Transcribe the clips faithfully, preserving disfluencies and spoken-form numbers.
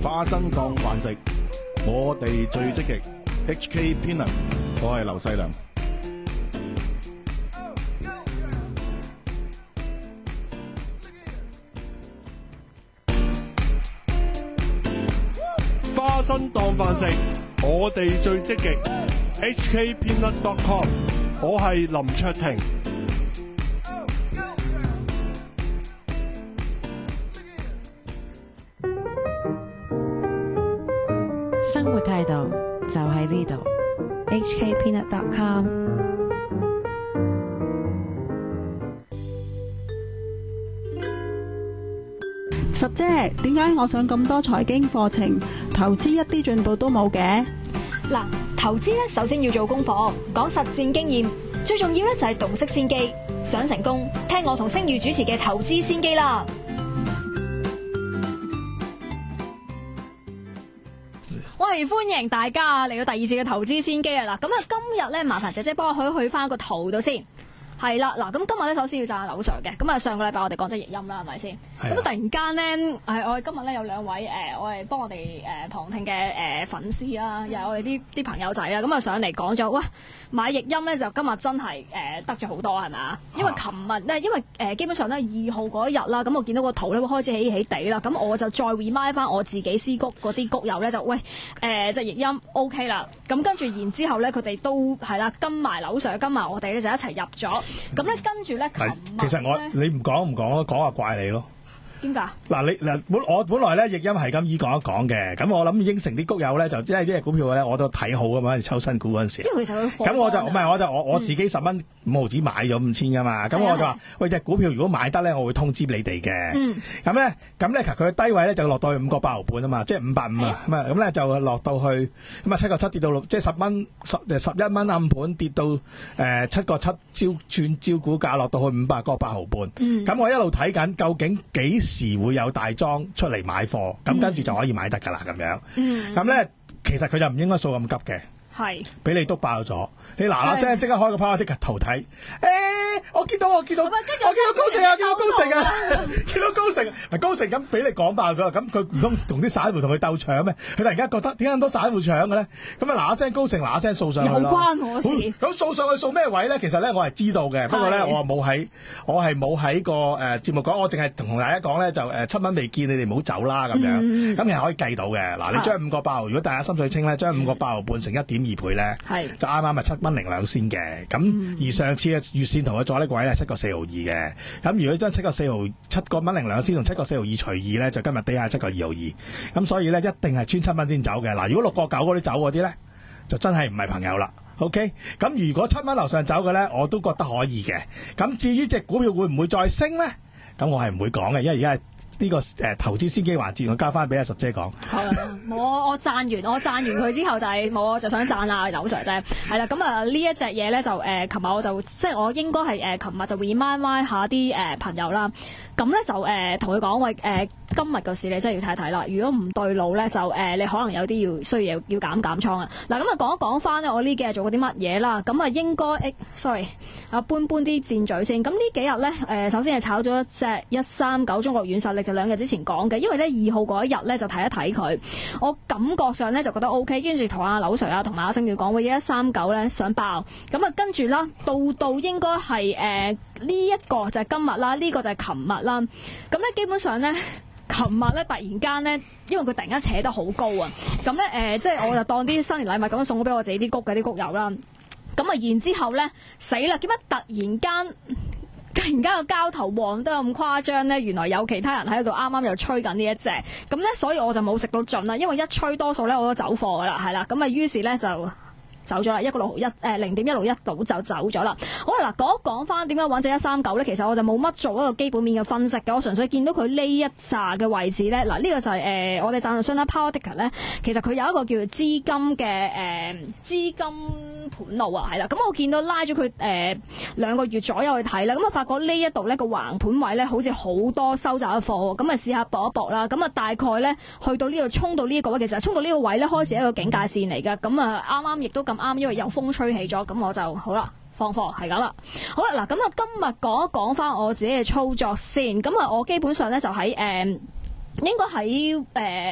花生當飯食，我哋最積極。H K Peanut， 我係劉細良。 花生當飯食，我哋最積極。H K Peanut dot com， 我係林卓廷。 生活態度就喺呢度。 H K Peanut dot com。十姐，點解我上咁多財經課程，投資一啲進步都冇嘅？ 嗱，投資咧首先要做功課，講實戰經驗，最重要咧就係洞悉先機。想成功，聽我同星宇主持嘅投資先機啦。喂，歡迎大家嚟到第二節嘅投資先機啊！嗱，咁啊，今日咧麻煩姐姐幫我去去翻個圖度先。係啦，嗱，咁今日咧首先要讚下劉 Sir 嘅，咁啊上個禮拜我哋講咗譯音啦，係咪先？咁突然間咧，係我哋今日咧有兩位誒、呃，我哋幫我哋誒、呃、旁聽嘅誒、呃、粉絲啦，又係我哋啲啲朋友仔啦，咁啊上嚟講咗，哇，買譯音咧就今日真係誒、呃、得咗好多係咪啊？因為琴日咧，因為誒、呃、基本上咧二號嗰一日啦，咁我見到個圖咧會開始起起地啦，咁我就再 remind 翻我自己私谷嗰啲谷友咧就喂誒隻譯音 OK 啦，咁跟住然之後咧佢哋都係啦跟埋劉 Sir 跟埋我哋咧就一齊入咗。咁咧跟住咧， 其實我你唔講唔講咯，講下怪你咯。 點解？ 嗱，你嗱本我本來咧譯音係咁依講一講嘅，咁我諗應承啲谷友咧就因為呢隻股票咧我都睇好噶嘛，抽新股嗰陣時。 因為其實佢咁我就唔係我就我我自己十蚊五毫子買咗五千噶嘛，咁、嗯、我就話喂隻股票如果買得咧，我會通知你哋嘅。嗯。咁咧咁咧其實佢嘅低位咧就落到去五個八毫半啊嘛，即係五百五啊，咁啊咁咧就落到去咁啊七個七跌到六，即係十蚊十誒十一蚊暗盤跌到誒七個七招轉招股價落到去五百個八毫半。嗯。咁我一路睇緊究竟幾時會有大莊出嚟買貨，咁跟住就可以買得㗎啦咁樣。嗯。咁咧其實佢就唔應該掃咁急嘅。係，俾你督爆咗，你嗱嗱聲即刻開個 power ticker 圖睇，誒、欸，我見到我見到，我見到高盛啊，見到高盛啊，見到高盛，嗱高盛咁俾你講爆咗啦，咁佢唔通同啲散戶同佢鬥搶咩？佢突然間覺得點解咁多散戶搶嘅咧？咁啊嗱嗱聲高盛嗱嗱聲掃上去咯，有關我事。咁掃上去掃咩位咧？其實咧我係知道嘅，不過咧我冇喺，我係冇喺個誒節目講，我淨係同大家講咧就誒七蚊未見，你哋唔好走啦咁樣，咁其實可以計到嘅。嗱，你將五個八毫，如果大家心水清咧，將五個八毫半乘一點。二倍咧，就啱啱咪七蚊零兩仙嘅，咁、嗯、而上次嘅月線圖嘅阻力位咧七個四毫二嘅，咁如果將七個四毫七個蚊零兩仙同七個四毫二除二咧，就今日低下七個二毫二，咁所以咧一定係穿七蚊先走嘅。嗱，如果六個九嗰啲走嗰啲咧，就真係唔係朋友啦。OK， 咁如果七蚊樓上走嘅咧，我都覺得可以嘅。咁至於隻股票會唔會再升咧？咁我係唔會講嘅，因為而家係。呢、這個誒、呃、投資先機環節，我交翻俾阿十姐講。好啦， 我我讚完，我讚完佢之後就係、是、冇，我就想讚啊劉 Sir 啫。係啦，咁啊呢一隻嘢咧就誒，琴、呃、日我就即係我應該係誒，琴、呃、日就 remind 下啲誒、呃、朋友啦。咁咧就誒同佢講喂誒，今日個市你真係要睇睇啦。如果唔對路咧，就誒、呃、你可能有啲要需要要減減倉啊。嗱，咁啊講一講翻咧，我呢幾日做過啲乜嘢啦？咁啊應該誒 sorry 啊搬搬啲箭嘴先。咁呢幾日咧誒，首先係炒咗一隻一三九中國軟實力。就兩日之前講嘅，因為咧二號嗰一日咧就睇一睇佢，我感覺上咧就覺得 O K， 跟住同阿劉 Sir 啊同埋阿星耀講，喂一三九咧想爆，咁啊跟住啦，到到應該係誒呢一個就係今日啦，呢、呢個就係琴日啦，咁咧基本上咧，琴日咧突然間咧，因為佢突然間扯得好高啊，咁咧誒即係我就當啲新年禮物咁樣送咗俾我自己啲谷嘅啲谷友啦，咁啊然之後咧死啦，點解突然間？突然間個交投旺得咁誇張咧，原來有其他人喺度啱啱又吹緊呢一隻，咁咧所以我就冇食到盡啦，因為一吹多數咧我都走貨噶啦，係啦，咁啊於是咧就走咗啦，一個六毫一誒零點一六一度就走咗啦。好啦，嗱講一講翻點解揾隻一三九咧，其實我就冇乜做一個基本面嘅分析嘅，我純粹見到佢呢一紮嘅位置咧，嗱、這、呢個就係、是、誒、呃、我哋贊助商啦 Power Ticker 咧，其實佢有一個叫做資金嘅誒、呃、資金盤路啊，係啦，咁我見到拉咗佢誒兩個月左右去睇啦，咁啊發覺呢一度咧個橫盤位咧好似好多收集嘅貨，咁啊試下搏一搏啦，咁啊大概咧去到呢度衝到呢一個位，其實衝到呢個位咧開始係一個警戒線嚟嘅，咁啊啱啱亦都咁啱，因為有風吹起咗，咁我就好啦。放貨係咁啦，好啦嗱，咁啊今日講一講翻我自己嘅操作先，咁啊我基本上咧就喺誒、呃、應該喺誒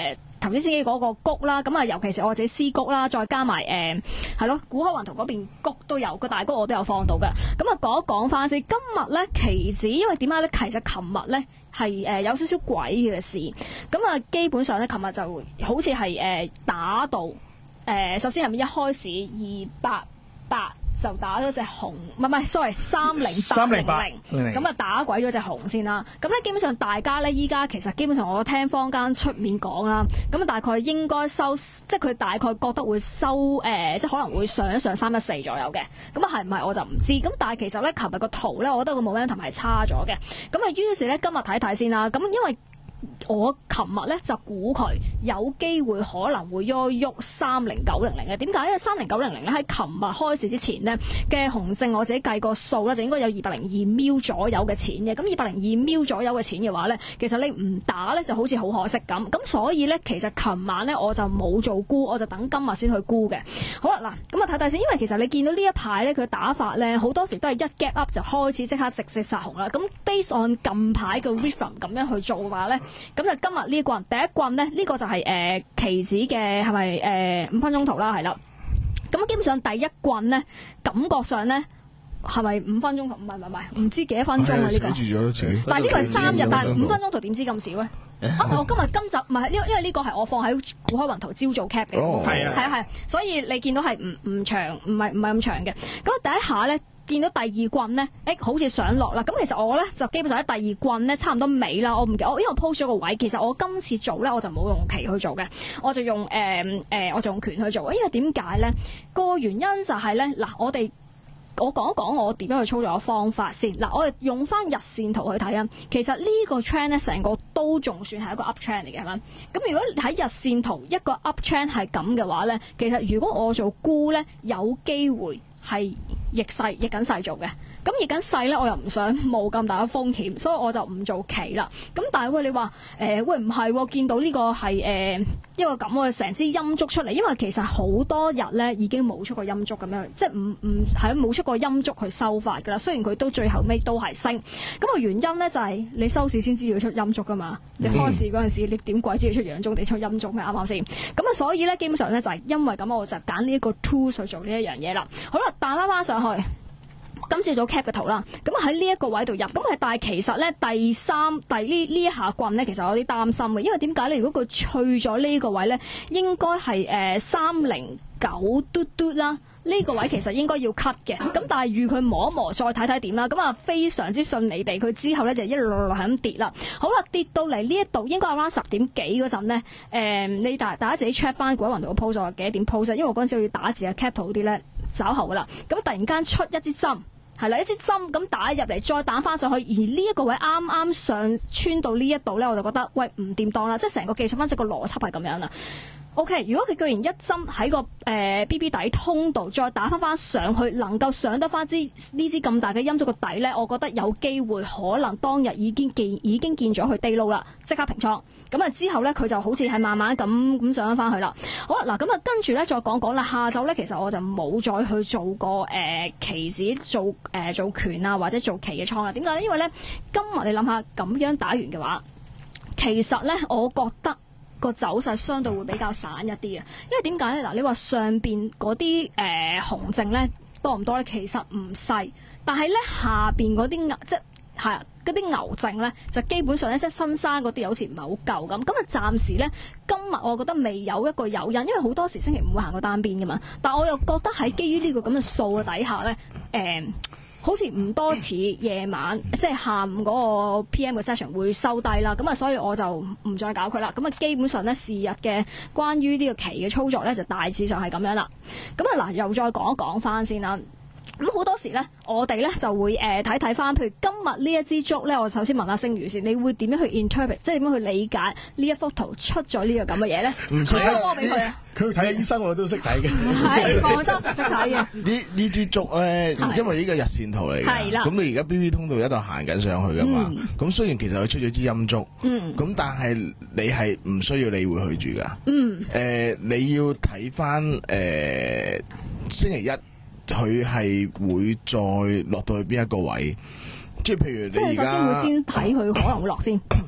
頭先先嗰個谷啦，咁啊尤其是我自己絲谷啦，再加埋誒係咯古海雲圖嗰邊谷都有個大谷我都有放到嘅。咁啊講一講翻先，今日咧期指因為點解咧？其實琴日咧係誒有少少鬼嘅事，咁啊基本上咧琴日就好似係誒打到誒、呃、首先係咪一開始二八八？就打咗隻紅，唔係唔係，sorry， 三零八零零，咁啊打鬼咗隻紅先啦。咁咧基本上大家咧依家其實基本上我聽坊間出面講啦，咁大概應該收，即係佢大概覺得會收誒、呃，即係可能會上一上三一四左右嘅。咁啊係唔係我就唔知。咁但係其實咧，琴日個圖咧，我覺得個 momentum 係差咗嘅。咁啊於是咧今日睇睇先啦。咁因為我琴日咧就估佢有機會可能會喐喐三零九零零嘅，點解？因為三零九零零咧喺琴日開市之前呢嘅紅證，我自己計個數咧就應該有二百零二秒左右嘅錢嘅。咁二百零二秒左右嘅錢嘅話咧，其實你唔打咧就好似好可惜咁。咁所以咧，其實琴晚咧我就冇做沽，我就等今日先去沽嘅。好啦，嗱咁啊睇睇先，因為其實你見到呢一排咧佢打法咧好多時都係一 gap up 就開始即刻直接殺紅啦。咁 based on 近排嘅 rhythm 咁樣去做嘅話咧。咁就今日呢一棍，第一棍咧，呢、這個就係、是、誒、呃、期指嘅係咪誒五分鐘圖啦，係啦。咁基本上第一棍咧，感覺上咧係咪五分鐘圖？唔係唔係唔係，唔知幾多分鐘啊呢、這個。寫住咗自己。但係呢個係三日，但係五分鐘圖點知咁少咧？啊！我今日今集唔係，因為因為呢個係我放喺古海雲圖朝早 cap 嘅，係啊係啊係，所以你見到係唔唔長，唔係唔係咁長嘅。咁第一下咧。見到第二棍咧，誒好似上落啦。咁其實我咧就基本上喺第二棍咧差唔多尾啦。我唔記，我因為我 post 咗個位，其實我今次做咧我就冇用旗去做嘅，我就用誒誒、呃呃、我就用拳去做。因為點解咧？個原因就係咧嗱，我哋我講一講我點樣去操作嘅方法先。嗱，我哋用翻日線圖去睇啊。其實呢個 trend 咧成個都仲算係一個 up trend 嚟嘅，係嘛？咁如果喺日線圖一個 up trend 係咁嘅話咧，其實如果我做沽咧，有機會係逆勢逆緊勢做嘅。咁逆緊勢咧，我又唔想冇咁大嘅風險，所以我就唔做期啦。咁但係喂，你話誒、呃、喂唔係喎？見到呢個係誒、呃、一個咁嘅成支陰燭出嚟，因為其實好多日咧已經冇出過陰燭咁樣，即係唔唔係冇出過陰燭去收發㗎啦。雖然佢都最後尾都係升，咁個原因咧就係、是、你收市先知要出陰燭㗎嘛。你開市嗰陣時，你點鬼知要出陽燭定出陰燭咩？啱唔啱先？咁啊，所以咧基本上咧就係因為咁，我就揀呢一個 tool 去做呢一樣嘢啦。好啦，彈翻翻上去。今朝早 cap 嘅圖啦，咁喺呢一個位度入，咁係但係其實咧第三第呢呢一下棍咧，其實我有啲擔心嘅，因為點解咧？如果佢去咗呢個位咧，應該係誒三零九嘟嘟啦，呢、這個位其實應該要 cut 嘅，咁但係預佢磨一磨，再睇睇點啦，咁啊非常之順利地，佢之後咧就一路路係咁跌啦。好啦，跌到嚟呢一度應該係啱十點幾嗰陣咧，誒、呃、你大大家自己 check 翻古海雲圖嘅 post 幾多點 post，因為我嗰陣時要打字啊 cap 圖啲咧稍後噶啦，咁突然間出一支針。係啦，一支針咁打入嚟，再打翻上去，而呢一個位啱啱上穿到呢一度咧，我就覺得喂唔掂當啦，即係成個技術分析個邏輯係咁樣啦。O.K. 如果佢居然一針喺個誒、呃、B B 底通道，再打翻翻上去，能夠上得翻支呢支咁大嘅陰燭個底咧，我覺得有機會可能當日已經見已經見咗佢低撈啦，即刻平倉。咁啊之後咧，佢就好似係慢慢咁咁上翻去啦。好啦，嗱咁啊跟住咧再講講啦。下晝咧其實我就冇再去做過誒期指做誒、呃、做權啊或者做期嘅倉啦。點解咧？因為咧今日你諗下咁樣打完嘅話，其實咧我覺得。個走勢相對會比較散一啲啊，因為點解咧？嗱，你話上邊嗰啲誒紅證咧多唔多咧？其實唔細，但係咧下邊嗰啲牛即係嗰啲牛證咧，就基本上咧即係新生嗰啲好似唔係好夠咁。咁啊，暫時咧今日我覺得未有一個誘因，因為好多時星期五會行個單邊噶嘛。但係我又覺得喺基於呢個咁嘅數嘅底下咧，誒、呃。好似唔多似夜晚，即係下午嗰個 P M 嘅 session 會收低啦，咁啊，所以我就唔再搞佢啦。咁啊，基本上咧，是日嘅關於呢個期嘅操作咧，就大致上係咁樣啦。咁啊，嗱，又再講一講翻先啦。咁好多時咧，我哋咧就會誒睇睇翻，譬如今日呢一支燭咧，我首先問下星如先，你會點樣去 interpret，即係點樣去理解呢一幅圖出咗呢個咁嘅嘢咧？唔出我俾佢啊！ 佢睇下醫生我都識睇嘅， 係放心識睇嘅。 呢呢支燭咧，因為呢個日線圖嚟嘅，咁你而家 B B 通道一度行緊上去噶嘛，咁、嗯、雖然其實佢出咗支陰燭，咁、嗯、但係你係唔需要理會佢住噶，誒、嗯呃、你要睇翻誒星期一。佢係會再落到去邊一個位？即係譬如你而家， 即係首先會先睇佢可能會落先。誒、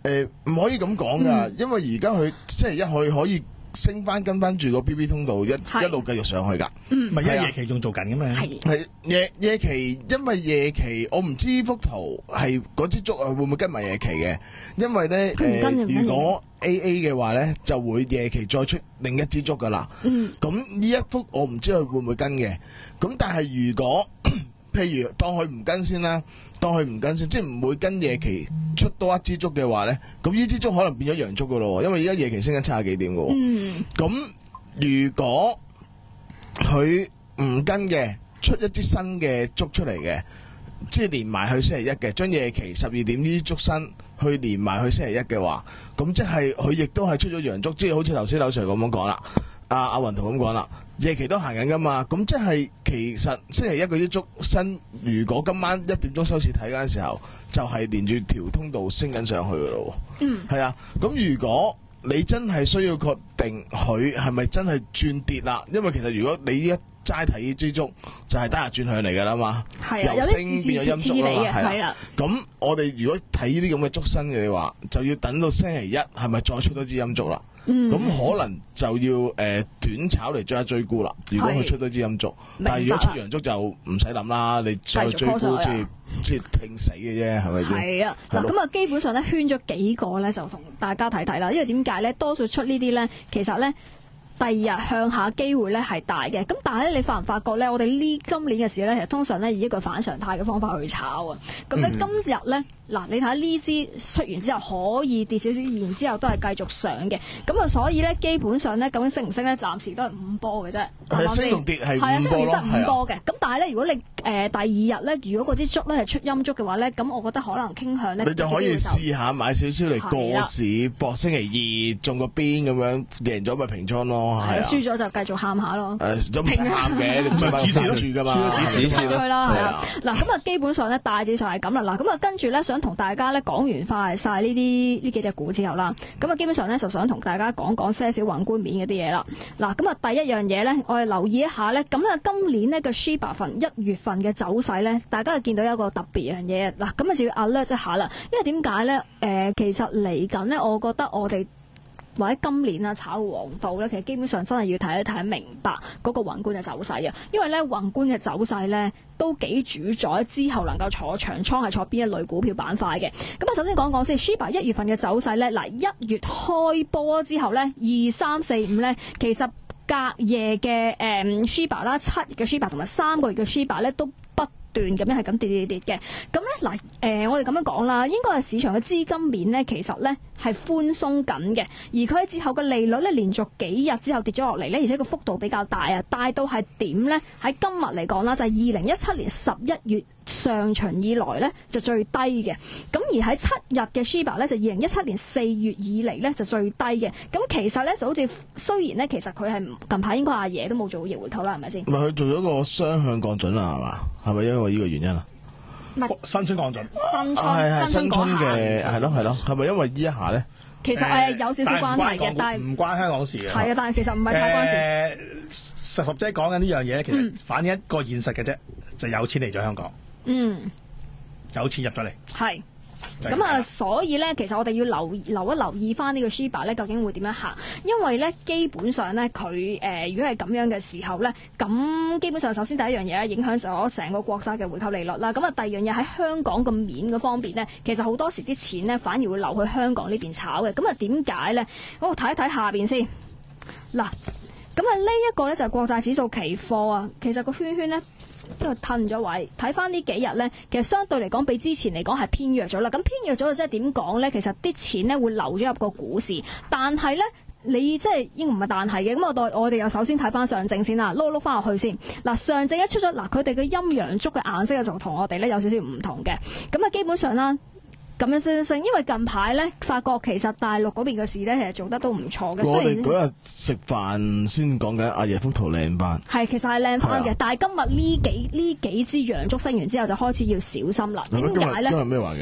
誒唔可以咁講㗎，因為而家佢星期一佢可以升翻跟翻住個 B B 通道一一路繼續上去㗎。 嗯，咪因為夜期仲做緊嘅嘛。 係係夜夜期，因為夜期我唔知幅圖係嗰支竹啊會唔會跟埋夜期嘅，因為咧誒如果 A A 嘅話咧就會夜期再出另一支竹㗎啦。嗯，咁呢一幅我唔知佢會唔會跟嘅，咁但係如果譬如當佢唔跟先啦，當佢唔跟先，即係唔會跟夜期出多一支竹嘅話咧，咁呢支竹可能變咗陽燭噶咯，因為而家夜期升緊七十幾點噶。嗯，咁如果佢唔跟嘅，出一支新嘅竹出嚟嘅，即係連埋去星期一嘅，將夜期十二點呢啲竹身去連埋去星期一嘅話，咁即係佢亦都係出咗陽燭，即係好似頭先劉 Sir 咁樣講啦，阿阿雲圖咁講啦。夜期都行緊噶嘛，咁即係其實星期一嗰啲竹身，如果今晚一點鐘收市睇嗰陣時候，就係、是、連住條通道升緊上去噶咯。嗯，係啊。咁如果你真係需要確定佢係咪真係轉跌啦，因為其實如果你一齋睇呢支竹，就係單日轉向嚟噶啦嘛， 係啊， 由升變咗陰燭啦嘛，係啦。咁我哋如果睇呢啲咁嘅竹身嘅話，就要等到星期一係咪再出多支陰燭啦？咁、嗯、可能就要誒、呃、短炒嚟追一追沽啦。如果佢出多支陰燭，但係如果出陽燭就唔使諗啦，你再追沽即係即係拼死嘅啫，係咪先？係啊，嗱咁啊，基本上咧圈咗幾個咧，就同大家睇睇啦。因為點解咧？多數出呢啲咧，其實咧第二日向下機會咧係大嘅。咁但係咧，你發唔發覺咧？我哋呢今年嘅市咧，其實通常咧以一個反常態嘅方法去炒啊。咁咧、嗯、今日咧。嗱，你睇下呢支出完之後可以跌少少，然之後都係繼續上嘅，咁啊，所以咧基本上咧，究竟升唔升咧，暫時都係五波嘅啫。係升同跌係五波咯，係五波嘅。咁但係咧，如果你誒、呃、第二日咧，如果嗰支竹咧係出陰燭嘅話咧，咁我覺得可能傾向咧，你就可以試下買少少嚟過市搏星期二中個邊咁樣，贏咗咪平倉咯。係啊，輸咗就繼續喊下咯。誒，就唔使喊嘅，你唔係指示住㗎嘛，指示出咗去啦，係啊。嗱，咁啊，基本上咧大致上係咁啦。嗱，咁啊，跟住咧想同大家咧講完快晒呢啲呢幾隻股之後啦，咁啊基本上咧就想同大家講講些少宏觀面嗰啲嘢啦。嗱，咁啊第一樣嘢咧，我哋留意一下咧，咁啊今年呢個 Shiba 份一月份嘅走勢咧，大家就見到有一個特別樣嘢。嗱，咁啊就要 alert 一下啦，因為點解咧？誒、呃，其實嚟緊咧，我覺得我哋或者今年啊炒黃道咧，其實基本上真係要睇一睇明白嗰個宏觀嘅走勢啊，因為咧宏觀嘅走勢咧都幾主宰之後能夠坐長倉係坐邊一類股票板塊嘅。咁啊，首先講講先 ，Shiba 一月份嘅走勢咧，嗱一月開波之後咧，二三四五咧，其實隔夜嘅誒 Shiba 啦，七月嘅 Shiba 同埋三個月嘅 Shiba 咧都段咁樣係咁跌跌跌跌嘅，咁咧嗱，誒、呃、我哋咁樣講啦，應該係市場嘅資金面咧，其實咧係寬鬆緊嘅，而佢喺之後嘅利率咧連續幾日之後跌咗落嚟咧，而且個幅度比較大啊，大到係點咧？喺今日嚟講啦，就係二零一七年十一月上旬以來咧就最低嘅，咁而喺七日嘅 Shiba 咧就二零一七年四月以嚟咧就最低嘅，咁其實咧就好似雖然咧其實佢係近排應該阿爺都冇做逆回購啦，係咪先？唔係佢做咗個雙向降準啦，係嘛？係咪因為呢個原因啊？新春降準，新春係係新春嘅係咯係咯，係咪因為呢一下咧？其實誒有少少關係嘅，但係唔關香港事嘅。係啊，但係其實唔係太關事。誒，十十姐講緊呢樣嘢，其實反映一個現實嘅啫，就有錢嚟咗香港。嗯，有錢入咗嚟。係。咁啊，所以咧，其實我哋要留留一留意翻呢個 Shiba 咧，究竟會點樣行？因為咧，基本上咧，佢誒、呃，如果係咁樣嘅時候咧，咁基本上首先第一樣嘢咧，影響咗成個國債嘅回購利率啦。咁啊，第二樣嘢喺香港個面嗰方面咧，其實好多時啲錢咧反而會流去香港呢邊炒嘅。咁啊，點解咧？我睇一睇下邊先。嗱，咁啊，呢一個咧就係國債指數期貨啊。其實個圈圈咧，因為褪咗位，睇翻呢幾日咧，其實相對嚟講比之前嚟講係偏弱咗啦。咁偏弱咗就即係點講咧？其實啲錢咧會流咗入個股市，但係咧你即係應唔係但係嘅。咁我哋我哋又首先睇翻上證先啦，碌碌翻落去先。嗱，上證一出咗，嗱佢哋嘅陰陽燭嘅顏色就同我哋咧有少少唔同嘅。咁啊，基本上啦。咁樣升升，因為近排咧，發覺其實大陸嗰邊嘅事咧，其實做得都唔錯嘅。我哋嗰日食飯先講緊阿爺幅圖靚翻，係其實係靚翻嘅。但係今日呢幾呢幾支陽燭升完之後，就開始要小心啦。點解咧？今日咩環境啊？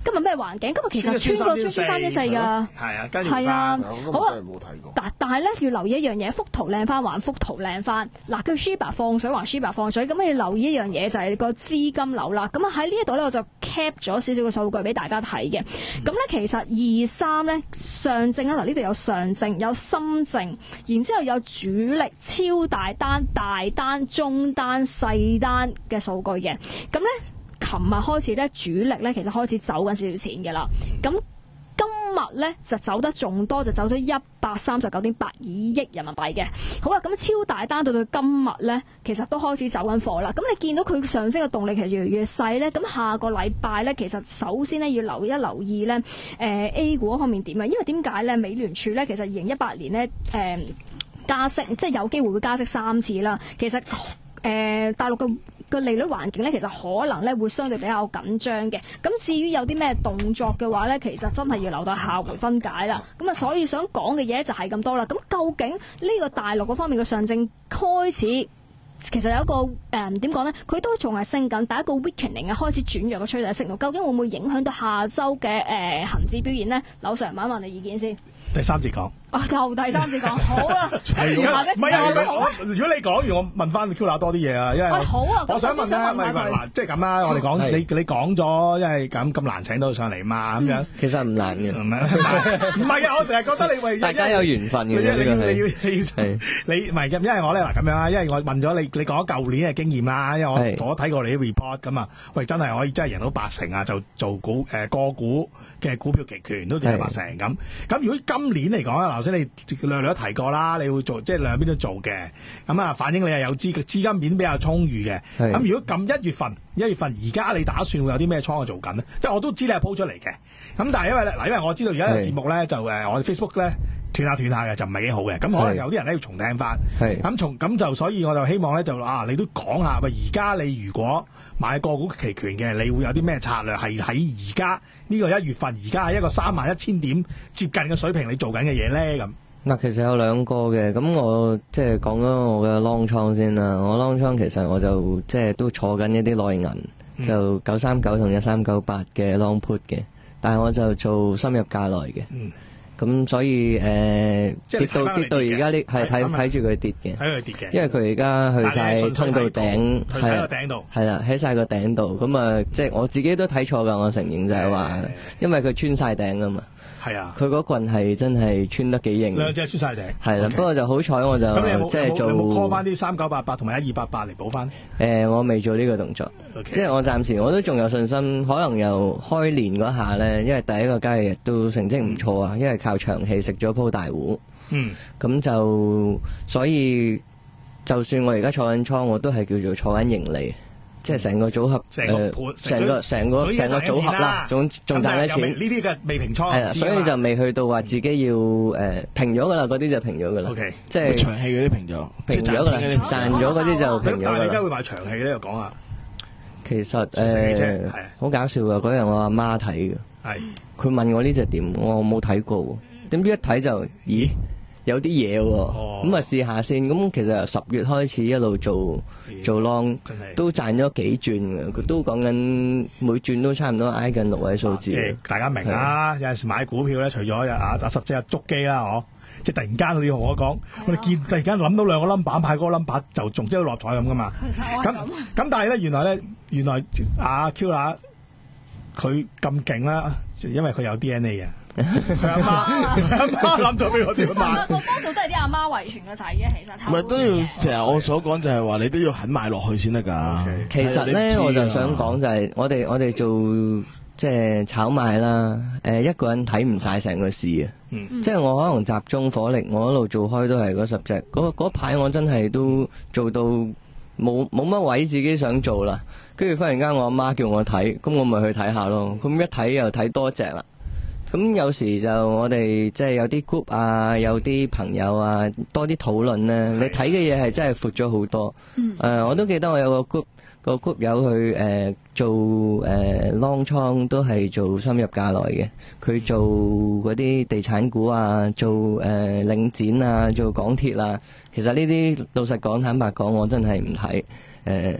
今日咩環境？今日其實穿過穿穿三點四㗎。 係啊，跟住係啊，好啊。 冇睇過。 但但係咧要留意一樣嘢，幅圖靚翻還幅圖靚翻。嗱，叫 Shiba 放水還 Shiba 放水，咁你要留意一樣嘢就係個資金流啦。咁啊喺呢一度咧我就 cap 咗少少嘅數據俾大家睇嘅。咁咧其實二三咧上證啦，嗱呢度有上證有深證，然之後有主力超大單、大單、中單、細單嘅數據嘅。咁咧琴日開始咧主力咧其實開始走緊少少錢嘅啦。咁今日咧就走得仲多，就走咗一百三十九點八二億人民幣嘅。好啦，咁超大單到到今日咧，其實都開始走緊貨啦。咁你見到佢上升嘅動力其實越嚟越細咧。咁下個禮拜咧，其實首先咧要留一留意咧，誒、呃、A 股方面點啊？因為點解咧？美聯儲咧其實二零一八年咧誒、呃、加息，即係有機會會加息三次啦。其實誒、呃、大陸嘅個利率環境咧，其實可能咧會相對比較緊張嘅。咁至於有啲咩動作嘅話咧，其實真係要留待下回分解啦。咁啊，所以想講嘅嘢就係咁多啦。咁究竟呢個大陸嗰方面嘅上證開始，其實有一個誒點講咧，佢都仲係升緊，但係一個 weakening 嘅開始轉弱嘅趨勢息路，究竟會唔會影響到下週嘅誒恆指表現咧？劉 Sir 問一問你意見先。 第三節講。 啊，又第三節講，好啦。 係下嘅時間我都好啊。 如果你講完，我問翻 Q 娜多啲嘢啊，因為我好啊。 我想問咧，咪嗱，即係咁啦，我哋講你你講咗，因為咁咁難請到上嚟嘛，咁樣其實唔難嘅。 唔係唔係啊！我成日覺得你為大家有緣分嘅， 你要你要你要係你唔係因為我咧嗱咁樣啦，因為我問咗你，你講咗舊年嘅經驗啦，因為我我睇過你啲 report 咁啊，喂，真係可以真係贏到八成啊！就做股誒個股嘅股票期權都贏八成咁。咁如果今年嚟講啊，頭先你略略提過啦，你會做即係兩邊都做嘅，咁啊反映你係有資資金面比較充裕嘅。咁如果咁一月份一月份而家你打算會有啲咩倉做緊咧？即係我都知你係鋪出嚟嘅，咁但係因為嗱，因為我知道而家個節目咧就誒我哋 Facebook 咧斷下斷下嘅就唔係幾好嘅，咁可能有啲人咧要重聽翻。咁從咁就所以我就希望咧就啊你都講下喂，而家你如果買個股期權嘅，你會有啲咩策略係喺而家呢個一月份而家係一個三萬一千點接近嘅水平你做緊嘅嘢咧咁？ 嗱，其實有兩個嘅，咁我即係講咗我嘅 long 倉先啦。我 long 倉其實我就即係都坐緊一啲內銀，嗯、就九三九同一三九八嘅 long put 嘅，但係我就做深入價內嘅。咁、嗯、所以誒、呃、跌到跌到而家呢係睇睇住佢跌嘅，睇佢跌嘅，因為佢而家去晒通道頂， 喺個頂度， 係啦，喺晒個頂度。咁啊，即係我自己都睇錯㗎，我承認就係話，因為佢穿晒頂啊嘛。係啊，佢嗰棍係真係穿得幾型， 兩隻穿晒頂。係啦， 不過就好彩我就即係做 call 翻啲三九八八同埋一二八八嚟補翻。 誒，我未做呢個動作，即係我暫時我都仲有信心，可能由開年嗰下咧，因為第一個交易日都成績唔錯啊，因為靠長氣食咗鋪大糊。嗯，咁就所以就算我而家坐緊倉，我都係叫做坐緊盈利。即係成個組合，成個成個成個成個組合啦，仲仲賺緊錢。 呢啲嘅未平倉， 係啦，所以就未去到話自己要誒平咗噶啦，嗰啲就平咗噶啦。 OK， 即係長氣嗰啲平咗， 平咗噶啦，賺咗嗰啲就平咗噶啦。 但係你而家會買長氣咧？又講下。 其實誒，好搞笑噶，嗰日我阿媽睇嘅，係佢問我呢隻點，我冇睇過喎，點知一睇就咦？有啲嘢喎，咁啊試下先。咁其實由十月開始一路做做 long，都賺咗幾轉嘅。佢都講緊每轉都差唔多挨近六位數字。即係大家明啦。有陣時買股票咧，除咗阿阿十隻阿捉機啦，嗬，即係突然間你同我講，我哋見突然間諗到兩個 number 派嗰個 number 就仲即係落彩咁噶嘛。咁咁但係咧，原來咧，原來阿 Q 娜佢咁勁啦，因為佢有 D N A 啊。佢阿媽，佢阿媽諗咗俾我點買？ 我多數都係啲阿媽遺傳個仔嘅，其實唔係都要成日我所講就係話你都要肯買落去先得㗎。 其實咧，我就想講就係我哋我哋做即係炒賣啦。誒，一個人睇唔晒成個市啊。嗯、即係我可能集中火力，我一路做開都係嗰十隻。嗰嗰排我真係都做到冇冇乜位自己想做啦。跟住忽然間我阿媽叫我睇，咁我咪去睇下咯。咁一睇又睇多隻啦。咁有時就我哋即係有啲 group 啊，有啲朋友啊，多啲討論咧。你睇嘅嘢係真係闊咗好多。嗯。誒、呃，我都記得我有個 group 個 group 友去誒、呃、做誒、呃、long 倉，都係做深入價內嘅。佢做嗰啲地產股啊，做誒、呃、領展啊，做港鐵啊。其實呢啲老實講，坦白講，我真係唔睇。誒、呃。誒、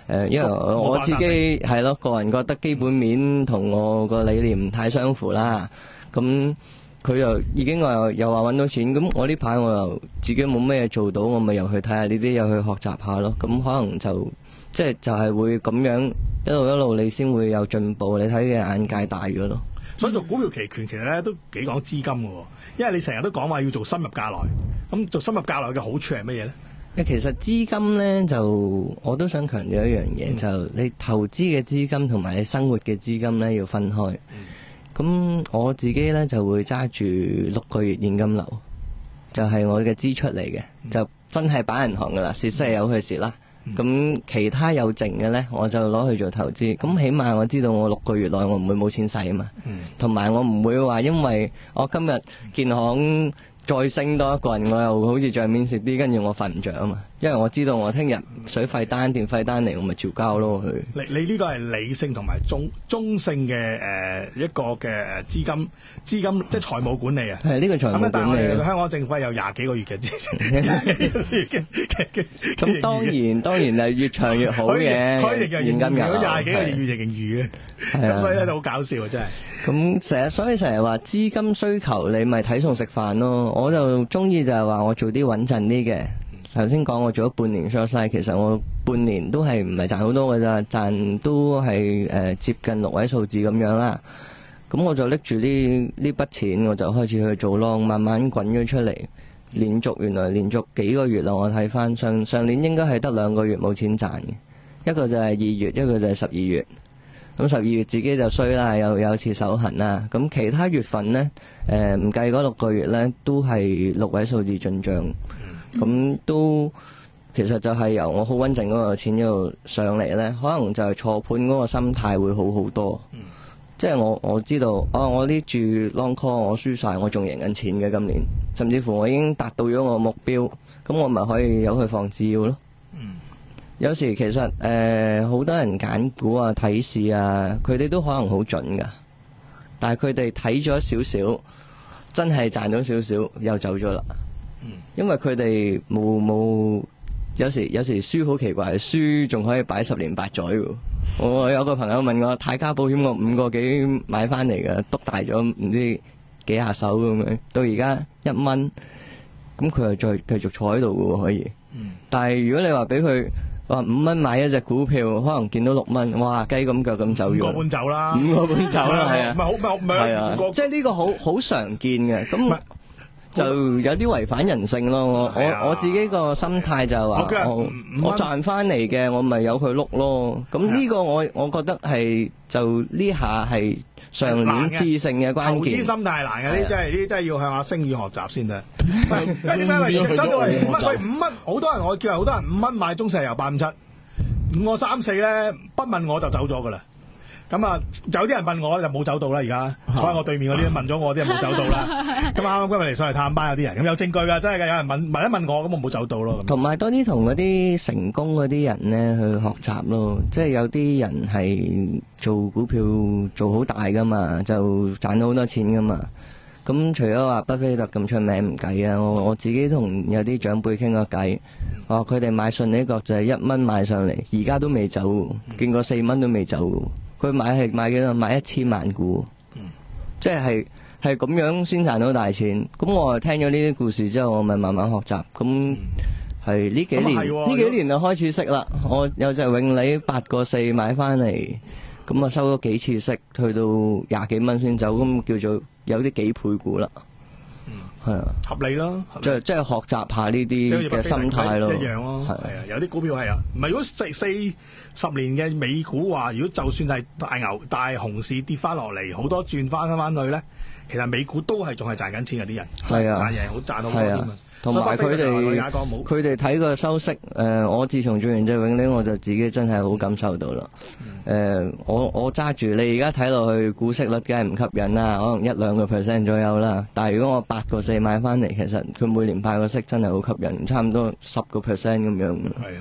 誒，因為我自己係咯，個人覺得基本面同我個理念唔太相符啦。咁佢又已經話又話揾到錢，咁我呢排我又自己冇咩嘢做到，我咪又去睇下呢啲，又去學習下咯。咁可能就即係就係會咁樣一路一路，你先會有進步，你睇嘅眼界大咗咯。 所以做股票期權其實咧都幾講資金嘅喎，因為你成日都講話要做深入價內，咁做深入價內嘅好處係乜嘢咧？ 其實資金咧就我都想強調一樣嘢，嗯、就你投資嘅資金同埋你生活嘅資金咧要分開。咁、嗯、我自己咧就會揸住六個月現金流，就係、是、我嘅支出嚟嘅，嗯、就真係擺銀行噶啦，蝕息有佢蝕啦。咁、嗯、其他有剩嘅咧，我就攞去做投資。咁起碼我知道我六個月內我唔會冇錢使啊嘛，同埋、嗯、我唔會話因為我今日建行再升多一個人，我又好似帳面蝕啲，跟住我瞓唔着啊嘛。因為我知道我聽日水費單、電費單嚟，我咪照交咯佢。 你你呢個係理性同埋中中性嘅誒、呃、一個嘅誒資金資金即係財務管理啊。 係呢、這個財務管理。咁但係我哋香港政府有廿幾個月嘅支持。 咁當然當然係越長越好嘅。 可以現金流。如果廿幾個月月盈餘嘅，咁、啊、所以咧就好搞笑啊！真係。 咁成日所以成日話資金需求，你咪睇餸食飯咯。我就中意就係話我做啲穩陣啲嘅。頭先講我做咗半年 short side， 其實我半年都係唔係賺好多㗎咋，賺都係誒、呃、接近六位數字咁樣啦。咁我就拎住呢呢筆錢，我就開始去做 long， 慢慢滾咗出嚟。連續原來連續幾個月啦，我睇翻上上年應該係得兩個月冇錢賺嘅，一個就係二月，一個就係十二月。咁十二月自己就衰啦，有有次手痕啦。咁其他月份呢，誒唔計嗰六個月呢，都係六位數字進帳。咁都其實就係由我好穩陣嗰個錢一路上嚟呢，可能就係錯盤嗰個心態會好好多。嗯、即係我我知道，哦，我呢注 long call 我輸晒，我仲贏緊錢嘅今年，甚至乎我已經達到咗我目標，咁我咪可以由佢放止腰咯。嗯、有時其實誒好、呃、多人揀股啊、睇市啊，佢哋都可能好準噶，但係佢哋睇咗少少，真係賺到少少又走咗啦。因為佢哋冇冇有時有時輸好奇怪，輸仲可以擺十年八載喎。我有個朋友問我，泰嘉保險我五個幾買翻嚟嘅，篤大咗唔知幾下手咁樣，到而家一蚊，咁佢又再繼續坐喺度嘅喎可以。嗯、但係如果你話俾佢話五蚊買一隻股票，可能見到六蚊，哇雞咁腳咁走咗。五個半走啦，五個半走啦，係啊，唔係好唔係唔係，即係呢個好好常見嘅咁。就有啲違反人性咯，我、啊、我我自己個心態就係話，我我，我賺翻嚟嘅，我咪由佢碌咯。咁呢個我我覺得係就呢下係上年致勝嘅關鍵。投資心態難嘅，呢真係呢真係要向阿星宇學習先得。喂，點解喂？真係喂五蚊，喂五蚊，好多人我叫好多人五蚊買中石油八五七，五個三四咧，不問我就走咗噶啦。咁啊，有啲人問我就冇走到啦，而家坐喺我對面嗰啲問咗我啲人冇走到啦。咁啱啱今日嚟上嚟探班有啲人，咁有證據㗎，真係㗎，有人問問一問我，咁我冇走到咯。同埋多啲同嗰啲成功嗰啲人咧去學習咯，即係有啲人係做股票做好大㗎嘛，就賺到好多錢㗎嘛。咁除咗話巴菲特咁出名唔計啊，我我自己同有啲長輩傾過偈，話佢哋買順利國就係一蚊買上嚟，而家都未走，見過四蚊都未走。佢買係買幾多？買一千萬股，嗯、即係係咁樣先賺到大錢。咁我聽咗呢啲故事之後，我咪慢慢學習。咁係呢幾年呢、嗯、幾年就開始識啦。我有隻永利八個四買翻嚟，咁啊收咗幾次息，去到廿幾蚊先走，咁叫做有啲幾倍股啦。係啊，合理咯，即係即係學習下呢啲嘅心態咯，一樣咯，係啊，有啲股票係啊，唔係如果四四十年嘅美股話，如果就算係大牛大熊市跌翻落嚟，好多轉翻翻去咧，其實美股都係仲係賺緊錢嘅啲人，係啊，賺嘢好賺到好多添啊。同埋佢哋佢哋睇個收息，誒、呃，我自從做完隻永利，我就自己真係好感受到啦。誒、嗯呃，我我揸住你而家睇落去股息率梗係唔吸引啦，可能一兩個 percent 左右啦。但係如果我八個四買翻嚟，其實佢每年派個息真係好吸引，差唔多十個 percent 咁樣。係啊。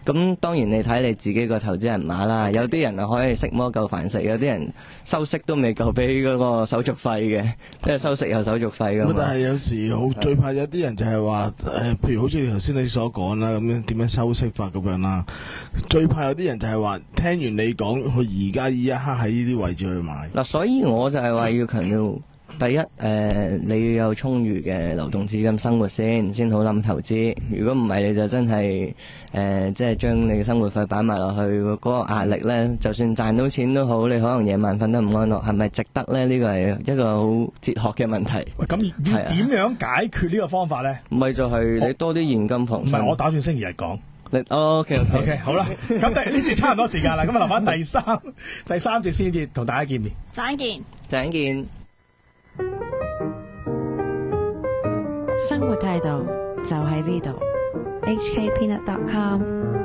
咁當然你睇你自己個投資人碼啦，有啲人啊可以食魔夠飯食，有啲人收息都未夠俾嗰個手續費嘅，即係收息有手續費㗎嘛。 但係有時好最怕有啲人就係話誒，譬如好似你頭先你所講啦，咁樣點樣收息法咁樣啦。最怕有啲人就係話聽完你講，佢而家呢一刻喺呢啲位置去買。 嗱，所以我就係話要強調。第一，誒、呃，你要有充裕嘅流動資金生活先，先好諗投資。如果唔係，你就真係誒、呃，即係將你嘅生活費擺埋落去，嗰、那個壓力咧，就算賺到錢都好，你可能夜晚瞓得唔安樂，係咪值得咧？呢個係一個好哲學嘅問題。 喂，咁要點樣解決呢個方法咧？ 唔係就係你多啲現金旁身。 唔係，我打算星期日講。 你 OK OK OK 好啦，咁第呢節差唔多時間啦，咁啊留翻第三第三節先至同大家見面。 再見， 再見。 生活態度就喺呢度。 H K Peanut dot com